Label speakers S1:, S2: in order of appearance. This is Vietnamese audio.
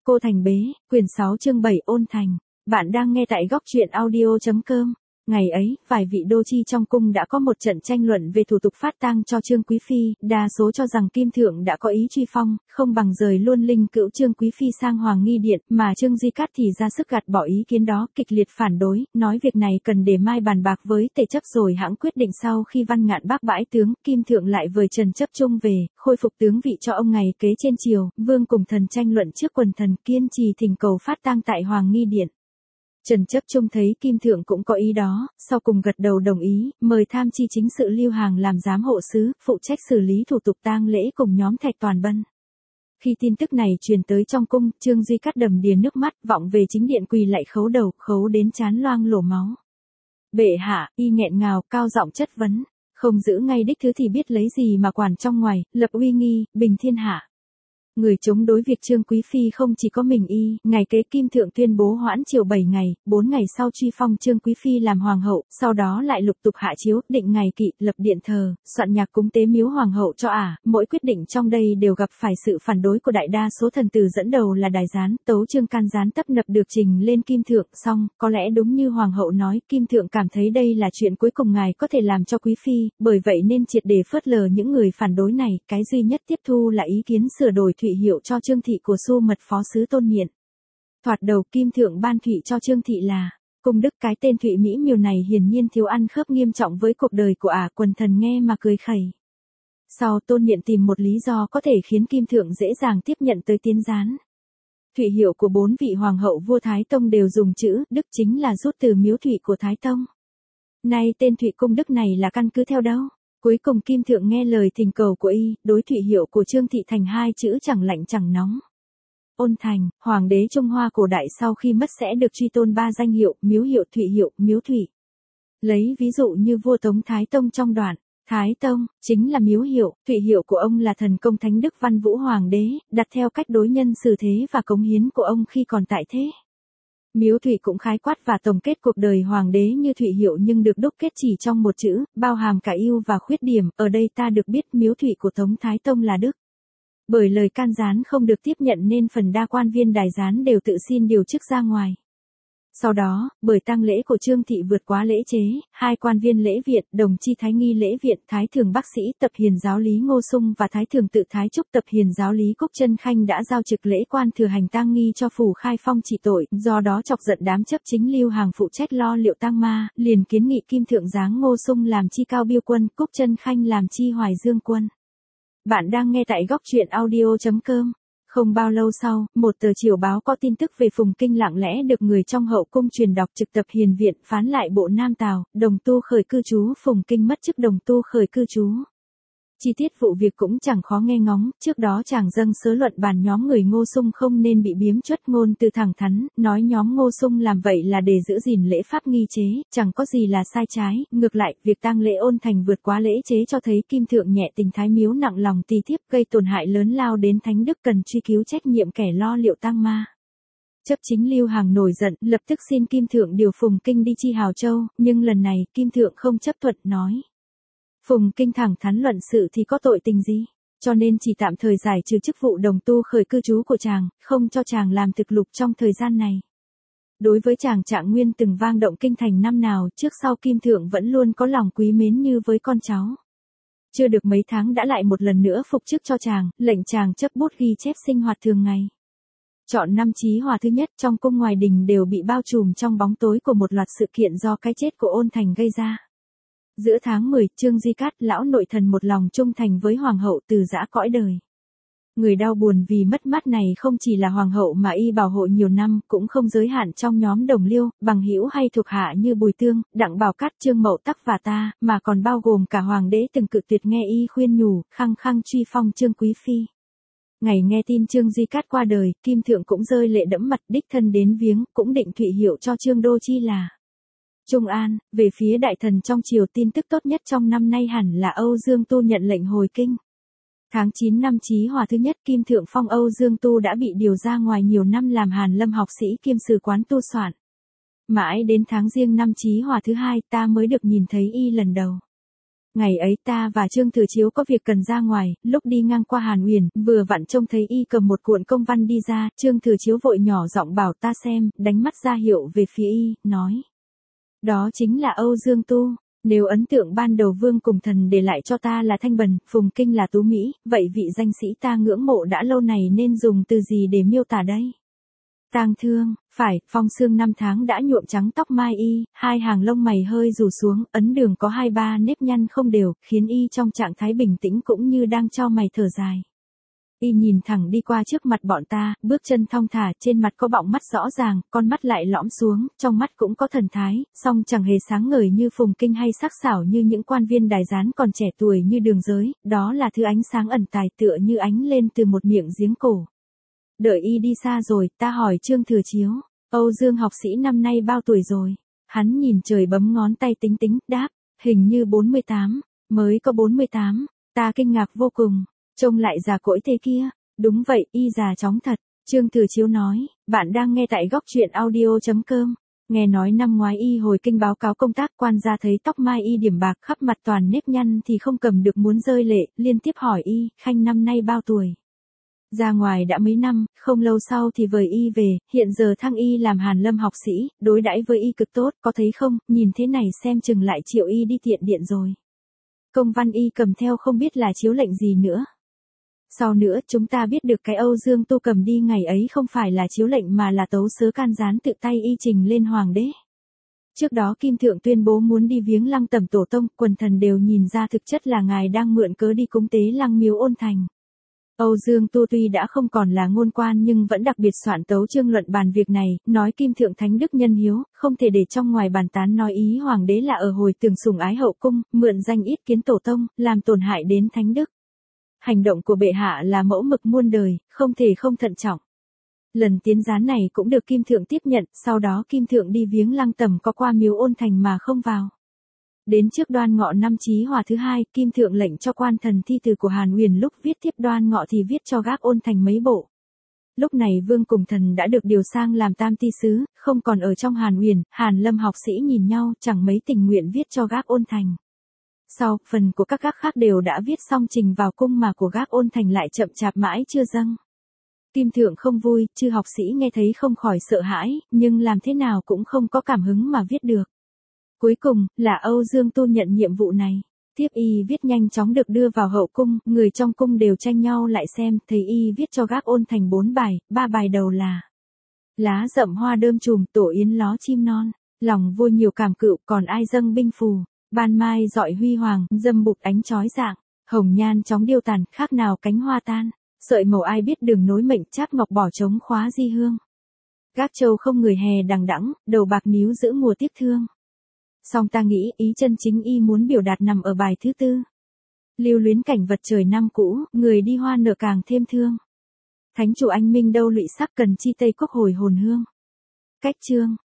S1: Cô Thành Bế, quyển 6 chương 7 ôn thành. Bạn đang nghe tại góc truyện audio.com. Ngày ấy, vài vị đô chi trong cung đã có một trận tranh luận về thủ tục phát tang cho Trương Quý Phi, đa số cho rằng Kim Thượng đã có ý truy phong, không bằng rời luôn linh cữu Trương Quý Phi sang Hoàng Nghi Điện, mà Trương Di Cát thì ra sức gạt bỏ ý kiến đó, kịch liệt phản đối, nói việc này cần để mai bàn bạc với Tề chấp rồi hãng quyết định. Sau khi Văn Ngạn bác bãi tướng, Kim Thượng lại vời Trần Chấp Trung về, khôi phục tướng vị cho ông ngày kế trên triều, vương cùng thần tranh luận trước quần thần, kiên trì thỉnh cầu phát tang tại Hoàng Nghi Điện. Trần Chấp Trung thấy Kim Thượng cũng có ý đó, sau cùng gật đầu đồng ý, mời tham chi chính sự Lưu Hàng làm giám hộ sứ, phụ trách xử lý thủ tục tang lễ cùng nhóm Thạch Toàn Bân. Khi tin tức này truyền tới trong cung, Trương Di Cát đầm đìa nước mắt, vọng về chính điện quỳ lạy khấu đầu, khấu đến trán loang lổ máu. Bệ hạ, y nghẹn ngào, cao giọng chất vấn, không giữ ngay đích thứ thì biết lấy gì mà quản trong ngoài, lập uy nghi, bình thiên hạ. Người chống đối việc Trương Quý Phi không chỉ có mình y, ngày kế Kim Thượng tuyên bố hoãn triều 7 ngày, 4 ngày sau truy phong Trương Quý Phi làm hoàng hậu, sau đó lại lục tục hạ chiếu, định ngày kỵ, lập điện thờ, soạn nhạc cúng tế miếu hoàng hậu cho mỗi quyết định trong đây đều gặp phải sự phản đối của đại đa số thần tử, dẫn đầu là Đài Gián, Tấu Trương Can Gián tấp nập được trình lên Kim Thượng, xong, có lẽ đúng như hoàng hậu nói, Kim Thượng cảm thấy đây là chuyện cuối cùng ngài có thể làm cho Quý Phi, bởi vậy nên triệt để phớt lờ những người phản đối này, cái duy nhất tiếp thu là ý kiến sửa đổi Thụy hiệu cho Trương Thị của Xu Mật Phó Sứ Tôn Miện. Thoạt đầu Kim Thượng ban Thụy cho Trương Thị là cung đức, cái tên Thụy Mỹ miều này hiển nhiên thiếu ăn khớp nghiêm trọng với cuộc đời của quần thần nghe mà cười khẩy. Sau Tôn Miện tìm một lý do có thể khiến Kim Thượng dễ dàng tiếp nhận tới tiến gián. Thụy hiệu của 4 vị hoàng hậu vua Thái Tông đều dùng chữ đức, chính là rút từ miếu thụy của Thái Tông. Nay tên Thụy cung đức này là căn cứ theo đâu? Cuối cùng Kim Thượng nghe lời thỉnh cầu của y, đối Thụy hiệu của Trương Thị thành 2 chữ chẳng lạnh chẳng nóng. Ôn thành, hoàng đế Trung Hoa cổ đại sau khi mất sẽ được truy tôn 3 danh hiệu, miếu hiệu, Thụy hiệu, miếu thụy. Lấy ví dụ như vua Tống Thái Tông trong đoạn, Thái Tông, chính là miếu hiệu, Thụy hiệu của ông là thần công Thánh Đức Văn Vũ Hoàng đế, đặt theo cách đối nhân xử thế và cống hiến của ông khi còn tại thế. Miếu thụy cũng khái quát và tổng kết cuộc đời hoàng đế như Thụy hiệu nhưng được đúc kết chỉ trong một chữ, bao hàm cả ưu và khuyết điểm, ở đây ta được biết miếu thụy của Tống Thái Tông là đức. Bởi lời can gián không được tiếp nhận nên phần đa quan viên Đài Gián đều tự xin điều chức ra ngoài. Sau đó, bởi tang lễ của Trương Thị vượt quá lễ chế, 2 quan viên lễ viện, đồng chi Thái Nghi lễ viện, Thái Thường Bác Sĩ Tập Hiền Giáo Lý Ngô Sung và Thái Thường Tự Thái Trúc Tập Hiền Giáo Lý Cúc Chân Khanh đã giao trực lễ quan thừa hành tang nghi cho phủ Khai Phong trị tội, do đó chọc giận đám chấp chính Lưu Hàng phụ trách lo liệu tang ma, liền kiến nghị Kim Thượng giáng Ngô Sung làm chi Cao Biêu Quân, Cúc Chân Khanh làm chi Hoài Dương Quân. Bạn đang nghe tại góc truyện audio.com. Không bao lâu sau, một tờ triều báo có tin tức về Phùng Kinh lặng lẽ được người trong hậu cung truyền đọc trực tập hiền viện, phán lại bộ Nam Tào, đồng tu khởi cư trú, Phùng Kinh mất chức đồng tu khởi cư trú. Chi tiết vụ việc cũng chẳng khó nghe ngóng, trước đó chàng dâng sớ luận bàn nhóm người Ngô Sung không nên bị biếm chuất, ngôn từ thẳng thắn, nói nhóm Ngô Sung làm vậy là để giữ gìn lễ pháp nghi chế, chẳng có gì là sai trái, ngược lại, việc tang lễ ôn thành vượt quá lễ chế cho thấy Kim Thượng nhẹ tình thái miếu nặng lòng tỳ thiếp, gây tổn hại lớn lao đến thánh đức, cần truy cứu trách nhiệm kẻ lo liệu tang ma. Chấp chính Lưu Hàng nổi giận, lập tức xin Kim Thượng điều Phùng Kinh đi chi Hào Châu, nhưng lần này, Kim Thượng không chấp thuận, nói. Phùng Kinh thẳng thắn luận sự thì có tội tình gì, cho nên chỉ tạm thời giải trừ chức vụ đồng tu khởi cư trú của chàng, không cho chàng làm thực lục trong thời gian này. Đối với chàng Trạng Nguyên từng vang động kinh thành năm nào, trước sau Kim Thượng vẫn luôn có lòng quý mến như với con cháu. Chưa được mấy tháng đã lại một lần nữa phục chức cho chàng, lệnh chàng chấp bút ghi chép sinh hoạt thường ngày. Chọn năm Chí Hòa thứ nhất trong cung ngoài đình đều bị bao trùm trong bóng tối của một loạt sự kiện do cái chết của Ôn Thành gây ra. Giữa tháng 10, Trương Di Cát, lão nội thần một lòng trung thành với hoàng hậu, từ giã cõi đời. Người đau buồn vì mất mát này không chỉ là hoàng hậu mà y bảo hộ nhiều năm, cũng không giới hạn trong nhóm đồng liêu, bằng hữu hay thuộc hạ như Bùi Tương, Đặng Bảo Cát, Trương Mậu Tắc và ta, mà còn bao gồm cả hoàng đế từng cự tuyệt nghe y khuyên nhủ, khăng khăng truy phong Trương Quý Phi. Ngày nghe tin Trương Di Cát qua đời, Kim Thượng cũng rơi lệ đẫm mặt, đích thân đến viếng, cũng định thụy hiệu cho Trương Đô Chi là Trung An. Về phía đại thần trong triều, tin tức tốt nhất trong năm nay hẳn là Âu Dương Tu nhận lệnh hồi kinh. Tháng 9 năm Chí Hòa thứ nhất, Kim Thượng phong Âu Dương Tu đã bị điều ra ngoài nhiều năm làm Hàn Lâm học sĩ kiêm sử quán tu soạn. Mãi đến tháng Giêng năm Chí Hòa thứ hai ta mới được nhìn thấy y lần đầu. Ngày ấy ta và Trương Thừa Chiếu có việc cần ra ngoài, lúc đi ngang qua Hàn Uyển, vừa vặn trông thấy y cầm một cuộn công văn đi ra, Trương Thừa Chiếu vội nhỏ giọng bảo ta xem, đánh mắt ra hiệu về phía y, nói. Đó chính là Âu Dương Tu. Nếu ấn tượng ban đầu Vương Cùng Thần để lại cho ta là thanh bần, phùng kinh là tú mỹ, vậy vị danh sĩ ta ngưỡng mộ đã lâu này nên dùng từ gì để miêu tả đây? Tang thương, phải, phong sương năm tháng đã nhuộm trắng tóc mai y, hai hàng lông mày hơi rủ xuống, ấn đường có 2-3 nếp nhăn không đều, khiến y trong trạng thái bình tĩnh cũng như đang chau mày thở dài. Y nhìn thẳng đi qua trước mặt bọn ta, bước chân thong thả, trên mặt có bọng mắt rõ ràng, con mắt lại lõm xuống, trong mắt cũng có thần thái, song chẳng hề sáng ngời như phùng kinh hay sắc sảo như những quan viên đài gián còn trẻ tuổi như Đường Giới, đó là thứ ánh sáng ẩn tài tựa như ánh lên từ một miệng giếng cổ. Đợi y đi xa rồi, ta hỏi Trương Thừa Chiếu, Âu Dương học sĩ năm nay bao tuổi rồi? Hắn nhìn trời bấm ngón tay tính tính, đáp, hình như 48, mới có 48, ta kinh ngạc vô cùng. Trông lại già cỗi thế kia. Đúng vậy, y già chóng thật. Trương Thừa Chiếu nói, bạn đang nghe tại góc truyện audio.com. Nghe nói năm ngoái y hồi kinh báo cáo công tác, quan gia thấy tóc mai y điểm bạc khắp mặt toàn nếp nhăn thì không cầm được muốn rơi lệ, liên tiếp hỏi y, Khanh năm nay bao tuổi? Ra ngoài đã mấy năm, không lâu sau thì vời y về, hiện giờ thăng y làm Hàn Lâm học sĩ, đối đãi với y cực tốt, có thấy không, nhìn thế này xem chừng lại triệu y đi tiện điện rồi. Công văn y cầm theo không biết là chiếu lệnh gì nữa. Sau nữa chúng ta biết được cái Âu Dương Tu cầm đi ngày ấy không phải là chiếu lệnh mà là tấu sớ can gián tự tay y trình lên hoàng đế. Trước đó Kim Thượng tuyên bố muốn đi viếng Lăng Tẩm tổ tông, quần thần đều nhìn ra thực chất là ngài đang mượn cớ đi cúng tế Lăng Miếu Ôn Thành. Âu Dương Tu tuy đã không còn là ngôn quan nhưng vẫn đặc biệt soạn tấu chương luận bàn việc này, nói Kim Thượng Thánh Đức nhân hiếu, không thể để trong ngoài bàn tán nói ý hoàng đế là ở hồi tưởng sủng ái hậu cung, mượn danh ít kiến tổ tông, làm tổn hại đến Thánh Đức. Hành động của bệ hạ là mẫu mực muôn đời, không thể không thận trọng. Lần tiến gián này cũng được Kim Thượng tiếp nhận, sau đó Kim Thượng đi viếng Lăng Tẩm có qua Miếu Ôn Thành mà không vào. Đến trước Đoan Ngọ năm Chí Hòa thứ 2, Kim Thượng lệnh cho quan thần thi từ của Hàn Uyển lúc viết tiếp Đoan Ngọ thì viết cho gác Ôn Thành mấy bộ. Lúc này Vương Cùng Thần đã được điều sang làm tam ty sứ, không còn ở trong Hàn Uyển, Hàn Lâm học sĩ nhìn nhau, chẳng mấy tình nguyện viết cho gác Ôn Thành. Sau, phần của các gác khác đều đã viết xong trình vào cung mà của gác Ôn Thành lại chậm chạp mãi chưa dâng. Kim Thượng không vui, chư học sĩ nghe thấy không khỏi sợ hãi, nhưng làm thế nào cũng không có cảm hứng mà viết được. Cuối cùng, là Âu Dương Tu nhận nhiệm vụ này. Thiếp y viết nhanh chóng được đưa vào hậu cung, người trong cung đều tranh nhau lại xem, thấy y viết cho gác Ôn Thành 4 bài, 3 bài đầu là lá rậm hoa đơm chùm, tổ yến ló chim non, lòng vua nhiều cảm cựu, còn ai dâng binh phù, ban mai dọi huy hoàng, dâm bụt ánh chói dạng, hồng nhan chóng điêu tàn, khác nào cánh hoa tan, sợi màu ai biết đường nối mệnh, cháp ngọc bỏ trống khóa di hương. Gác châu không người hè đằng đẵng, đầu bạc níu giữ mùa tiếc thương. Song ta nghĩ ý chân chính y muốn biểu đạt nằm ở bài thứ 4. Lưu luyến cảnh vật trời năm cũ, người đi hoa nở càng thêm thương. Thánh chủ anh minh đâu lụy sắc cần chi tây quốc hồi hồn hương. Cách chương.